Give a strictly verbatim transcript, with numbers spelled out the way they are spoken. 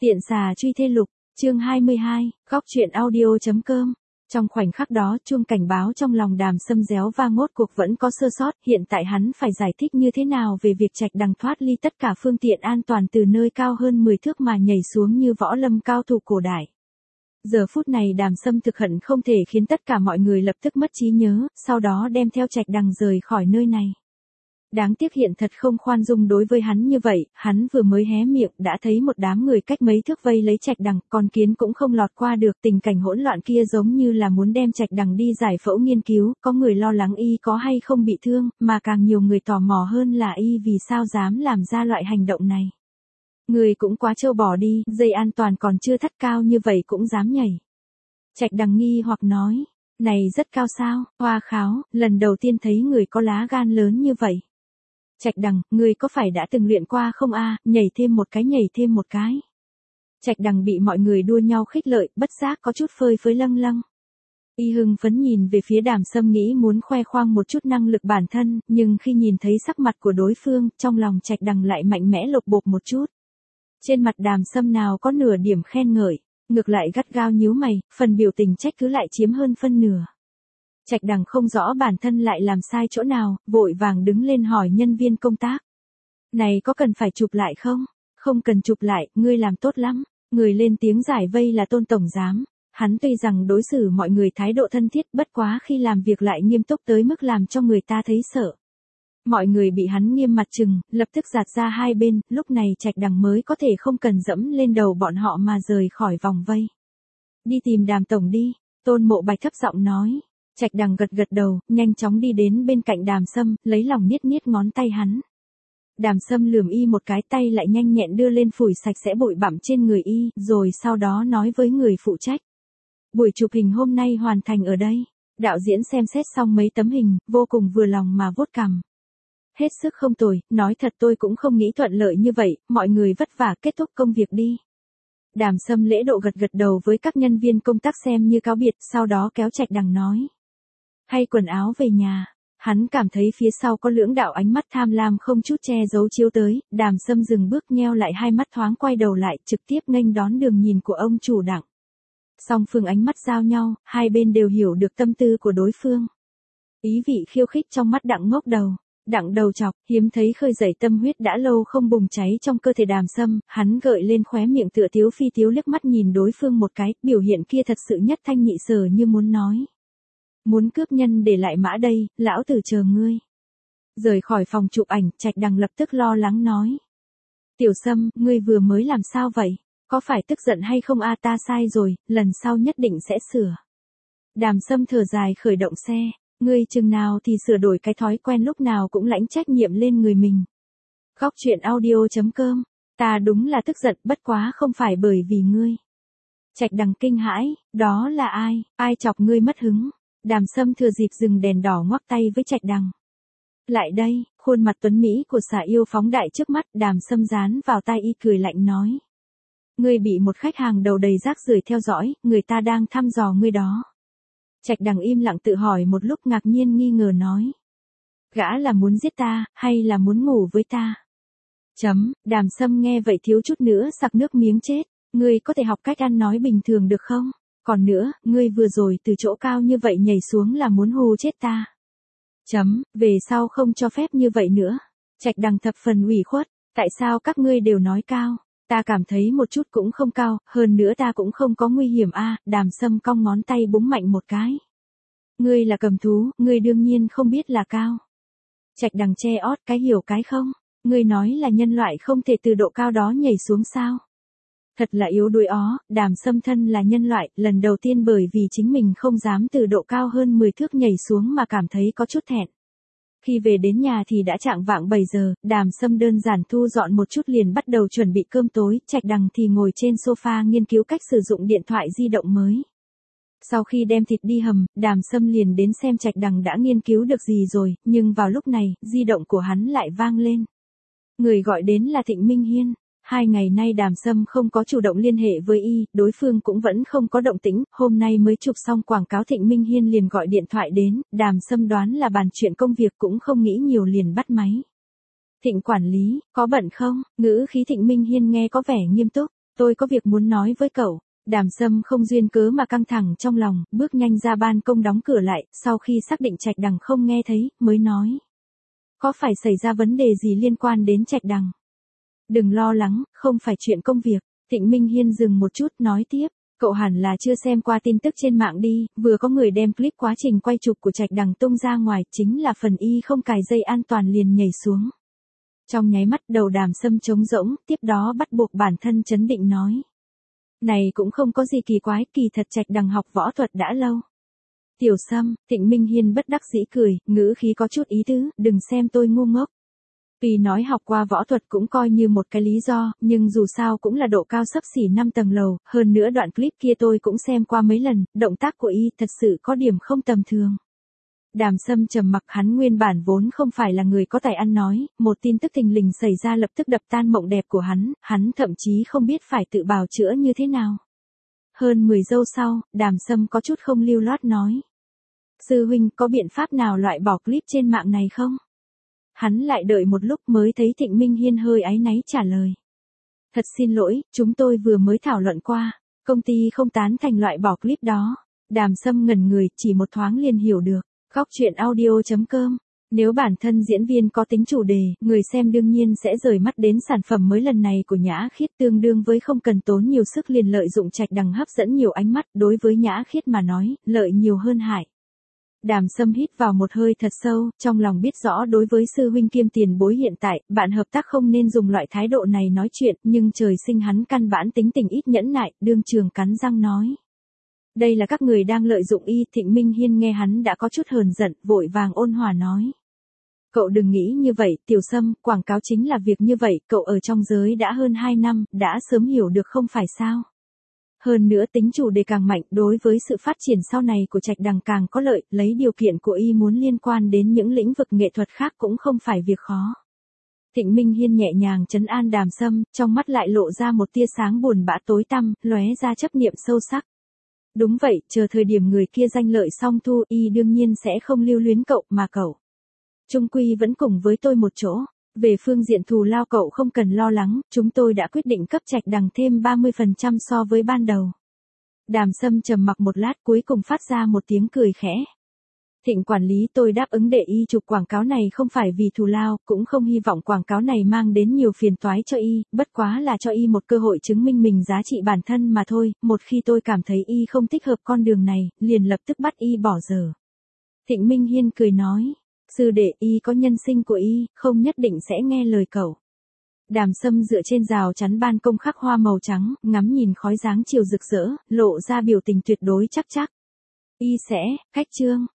Tiện xà truy thê lục, chương hai mươi hai, góc truyện audio.com. Trong khoảnh khắc đó, chuông cảnh báo trong lòng Đàm Sâm réo vang ngốt cuộc vẫn có sơ sót, hiện tại hắn phải giải thích như thế nào về việc Trạch Đằng thoát ly tất cả phương tiện an toàn từ nơi cao hơn mười thước mà nhảy xuống như võ lâm cao thủ cổ đại. Giờ phút này Đàm Sâm thực hận không thể khiến tất cả mọi người lập tức mất trí nhớ, sau đó đem theo Trạch Đằng rời khỏi nơi này. Đáng tiếc hiện thật không khoan dung đối với hắn như vậy, hắn vừa mới hé miệng đã thấy một đám người cách mấy thước vây lấy Trạch Đằng, con kiến cũng không lọt qua được. Tình cảnh hỗn loạn kia giống như là muốn đem Trạch Đằng đi giải phẫu nghiên cứu, có người lo lắng y có hay không bị thương, mà càng nhiều người tò mò hơn là y vì sao dám làm ra loại hành động này. Người cũng quá trâu bò đi, dây an toàn còn chưa thắt cao như vậy cũng dám nhảy. Trạch Đằng nghi hoặc nói, này rất cao sao? Hoa kháo, lần đầu tiên thấy người có lá gan lớn như vậy. Trạch Đằng, ngươi có phải đã từng luyện qua không a? Nhảy thêm một cái, nhảy thêm một cái. Trạch Đằng bị mọi người đua nhau khích lệ, bất giác có chút phơi phới lâng lâng. Y hưng phấn nhìn về phía Đàm Sâm nghĩ muốn khoe khoang một chút năng lực bản thân, nhưng khi nhìn thấy sắc mặt của đối phương, trong lòng Trạch Đằng lại mạnh mẽ lột bột một chút. Trên mặt Đàm Sâm nào có nửa điểm khen ngợi, ngược lại gắt gao nhíu mày, phần biểu tình trách cứ lại chiếm hơn phân nửa. Trạch Đằng không rõ bản thân lại làm sai chỗ nào, vội vàng đứng lên hỏi nhân viên công tác. Này có cần phải chụp lại không? Không cần chụp lại, ngươi làm tốt lắm. Người lên tiếng giải vây là Tôn tổng giám. Hắn tuy rằng đối xử mọi người thái độ thân thiết, bất quá khi làm việc lại nghiêm túc tới mức làm cho người ta thấy sợ. Mọi người bị hắn nghiêm mặt trừng, lập tức giạt ra hai bên, lúc này Trạch Đằng mới có thể không cần dẫm lên đầu bọn họ mà rời khỏi vòng vây. Đi tìm Đàm tổng đi, Tôn Mộ Bạch thấp giọng nói. Trạch Đằng gật gật đầu, nhanh chóng đi đến bên cạnh Đàm Sâm, lấy lòng niết niết ngón tay hắn. Đàm Sâm lườm y một cái, tay lại nhanh nhẹn đưa lên phủi sạch sẽ bụi bặm trên người y, rồi sau đó nói với người phụ trách. Buổi chụp hình hôm nay hoàn thành ở đây. Đạo diễn xem xét xong mấy tấm hình, vô cùng vừa lòng mà vuốt cằm. Hết sức không tồi, nói thật tôi cũng không nghĩ thuận lợi như vậy, mọi người vất vả kết thúc công việc đi. Đàm Sâm lễ độ gật gật đầu với các nhân viên công tác xem như cáo biệt, sau đó kéo Trạch Đằng nói. Hay quần áo về nhà. Hắn cảm thấy phía sau có lưỡng đạo ánh mắt tham lam không chút che giấu chiếu tới, Đàm Sâm dừng bước nheo lại hai mắt thoáng quay đầu lại, trực tiếp nghênh đón đường nhìn của ông chủ Đặng. Song phương ánh mắt giao nhau, hai bên đều hiểu được tâm tư của đối phương. Ý vị khiêu khích trong mắt Đặng ngốc đầu. Đặng đầu chọc, hiếm thấy khơi dậy tâm huyết đã lâu không bùng cháy trong cơ thể Đàm Sâm, hắn gợi lên khóe miệng tựa tiếu phi tiếu liếc mắt nhìn đối phương một cái, biểu hiện kia thật sự nhất thanh nhị sở như muốn nói. Muốn cướp nhân để lại mã đây, lão tử chờ ngươi. Rời khỏi phòng chụp ảnh, Trạch Đằng lập tức lo lắng nói. Tiểu Sâm, ngươi vừa mới làm sao vậy? Có phải tức giận hay không a? Ta sai rồi, lần sau nhất định sẽ sửa. Đàm Sâm thở dài khởi động xe. Ngươi chừng nào thì sửa đổi cái thói quen lúc nào cũng lãnh trách nhiệm lên người mình. Góc truyện audio.com. Ta đúng là tức giận, bất quá không phải bởi vì ngươi. Trạch Đằng kinh hãi, đó là ai, ai chọc ngươi mất hứng. Đàm Sâm thừa dịp dừng đèn đỏ ngoắc tay với Trạch Đằng. Lại đây, khuôn mặt tuấn mỹ của xà yêu phóng đại trước mắt, Đàm Sâm dán vào tai y cười lạnh nói. Ngươi bị một khách hàng đầu đầy rác rưởi theo dõi, người ta đang thăm dò ngươi đó. Trạch Đằng im lặng tự hỏi một lúc ngạc nhiên nghi ngờ nói. Gã là muốn giết ta, hay là muốn ngủ với ta? Chấm, Đàm Sâm nghe vậy thiếu chút nữa sặc nước miếng chết. Ngươi có thể học cách ăn nói bình thường được không? Còn nữa, ngươi vừa rồi từ chỗ cao như vậy nhảy xuống là muốn hù chết ta. Chấm, về sau không cho phép như vậy nữa. Trạch Đằng thập phần ủy khuất, tại sao các ngươi đều nói cao? Ta cảm thấy một chút cũng không cao, hơn nữa ta cũng không có nguy hiểm a. Đàm Sâm cong ngón tay búng mạnh một cái. Ngươi là cầm thú, ngươi đương nhiên không biết là cao. Trạch Đằng che ót cái hiểu cái không? Ngươi nói là nhân loại không thể từ độ cao đó nhảy xuống sao? Thật là yếu đuối ó, Đàm Sâm thân là nhân loại, lần đầu tiên bởi vì chính mình không dám từ độ cao hơn mười thước nhảy xuống mà cảm thấy có chút thẹn. Khi về đến nhà thì đã chạng vạng bảy giờ, Đàm Sâm đơn giản thu dọn một chút liền bắt đầu chuẩn bị cơm tối, Trạch Đằng thì ngồi trên sofa nghiên cứu cách sử dụng điện thoại di động mới. Sau khi đem thịt đi hầm, Đàm Sâm liền đến xem Trạch Đằng đã nghiên cứu được gì rồi, nhưng vào lúc này, di động của hắn lại vang lên. Người gọi đến là Thịnh Minh Hiên. Hai ngày nay Đàm Sâm không có chủ động liên hệ với y, đối phương cũng vẫn không có động tĩnh, hôm nay mới chụp xong quảng cáo Thịnh Minh Hiên liền gọi điện thoại đến, Đàm Sâm đoán là bàn chuyện công việc cũng không nghĩ nhiều liền bắt máy. Thịnh quản lý, có bận không? Ngữ khí Thịnh Minh Hiên nghe có vẻ nghiêm túc. Tôi có việc muốn nói với cậu. Đàm Sâm không duyên cớ mà căng thẳng trong lòng, bước nhanh ra ban công đóng cửa lại, sau khi xác định Trạch Đằng không nghe thấy, mới nói. Có phải xảy ra vấn đề gì liên quan đến Trạch Đằng? Đừng lo lắng, không phải chuyện công việc. Thịnh Minh Hiên dừng một chút nói tiếp. Cậu hẳn là chưa xem qua tin tức trên mạng đi, vừa có người đem clip quá trình quay chụp của Trạch Đằng tung ra ngoài, chính là phần y không cài dây an toàn liền nhảy xuống. Trong nháy mắt đầu Đàm Sâm trống rỗng, tiếp đó bắt buộc bản thân trấn định nói. Này cũng không có gì kỳ quái, kỳ thật Trạch Đằng học võ thuật đã lâu. Tiểu Sâm, Thịnh Minh Hiên bất đắc dĩ cười, ngữ khí có chút ý tứ, đừng xem tôi ngu ngốc. Vì nói học qua võ thuật cũng coi như một cái lý do, nhưng dù sao cũng là độ cao xấp xỉ năm tầng lầu, hơn nữa đoạn clip kia tôi cũng xem qua mấy lần, động tác của y thật sự có điểm không tầm thường. Đàm Sâm trầm mặc, hắn nguyên bản vốn không phải là người có tài ăn nói, một tin tức thình lình xảy ra lập tức đập tan mộng đẹp của hắn, hắn thậm chí không biết phải tự bào chữa như thế nào. Hơn mười giây sau, Đàm Sâm có chút không lưu loát nói. Sư huynh có biện pháp nào loại bỏ clip trên mạng này không? Hắn lại đợi một lúc mới thấy Thịnh Minh Hiên hơi áy náy trả lời. Thật xin lỗi, chúng tôi vừa mới thảo luận qua, công ty không tán thành loại bỏ clip đó. Đàm Sâm ngẩn người, chỉ một thoáng liền hiểu được. Góc truyện audio chấm com. Nếu bản thân diễn viên có tính chủ đề, người xem đương nhiên sẽ rời mắt đến sản phẩm mới lần này của Nhã Khiết, tương đương với không cần tốn nhiều sức liền lợi dụng Trạch Đằng hấp dẫn nhiều ánh mắt, đối với Nhã Khiết mà nói, lợi nhiều hơn hại. Đàm Sâm hít vào một hơi thật sâu, trong lòng biết rõ đối với sư huynh kiêm tiền bối hiện tại, bạn hợp tác không nên dùng loại thái độ này nói chuyện, nhưng trời sinh hắn căn bản tính tình ít nhẫn nại, đương trường cắn răng nói. Đây là các người đang lợi dụng y. Thịnh Minh Hiên nghe hắn đã có chút hờn giận, vội vàng ôn hòa nói. Cậu đừng nghĩ như vậy, Tiểu Sâm, quảng cáo chính là việc như vậy, cậu ở trong giới đã hơn hai năm, đã sớm hiểu được không phải sao. Hơn nữa tính chủ đề càng mạnh, đối với sự phát triển sau này của Trạch Đằng càng có lợi, lấy điều kiện của y muốn liên quan đến những lĩnh vực nghệ thuật khác cũng không phải việc khó. Thịnh Minh Hiên nhẹ nhàng trấn an Đàm Sâm, trong mắt lại lộ ra một tia sáng buồn bã tối tăm, lóe ra chấp niệm sâu sắc. Đúng vậy, chờ thời điểm người kia danh lợi xong thu, y đương nhiên sẽ không lưu luyến cậu, mà cậu chung quy vẫn cùng với tôi một chỗ. Về phương diện thù lao cậu không cần lo lắng, chúng tôi đã quyết định cấp Trạch Đằng thêm ba mươi phần trăm so với ban đầu. Đàm Sâm trầm mặc một lát cuối cùng phát ra một tiếng cười khẽ. Thịnh quản lý, tôi đáp ứng để y chụp quảng cáo này không phải vì thù lao, cũng không hy vọng quảng cáo này mang đến nhiều phiền toái cho y, bất quá là cho y một cơ hội chứng minh mình giá trị bản thân mà thôi, một khi tôi cảm thấy y không thích hợp con đường này, liền lập tức bắt y bỏ dở. Thịnh Minh Hiên cười nói. Sư đệ, y có nhân sinh của y, không nhất định sẽ nghe lời cậu. Đàm Sâm dựa trên rào chắn ban công khắc hoa màu trắng, ngắm nhìn khói dáng chiều rực rỡ, lộ ra biểu tình tuyệt đối chắc chắc. Y sẽ, cách chương.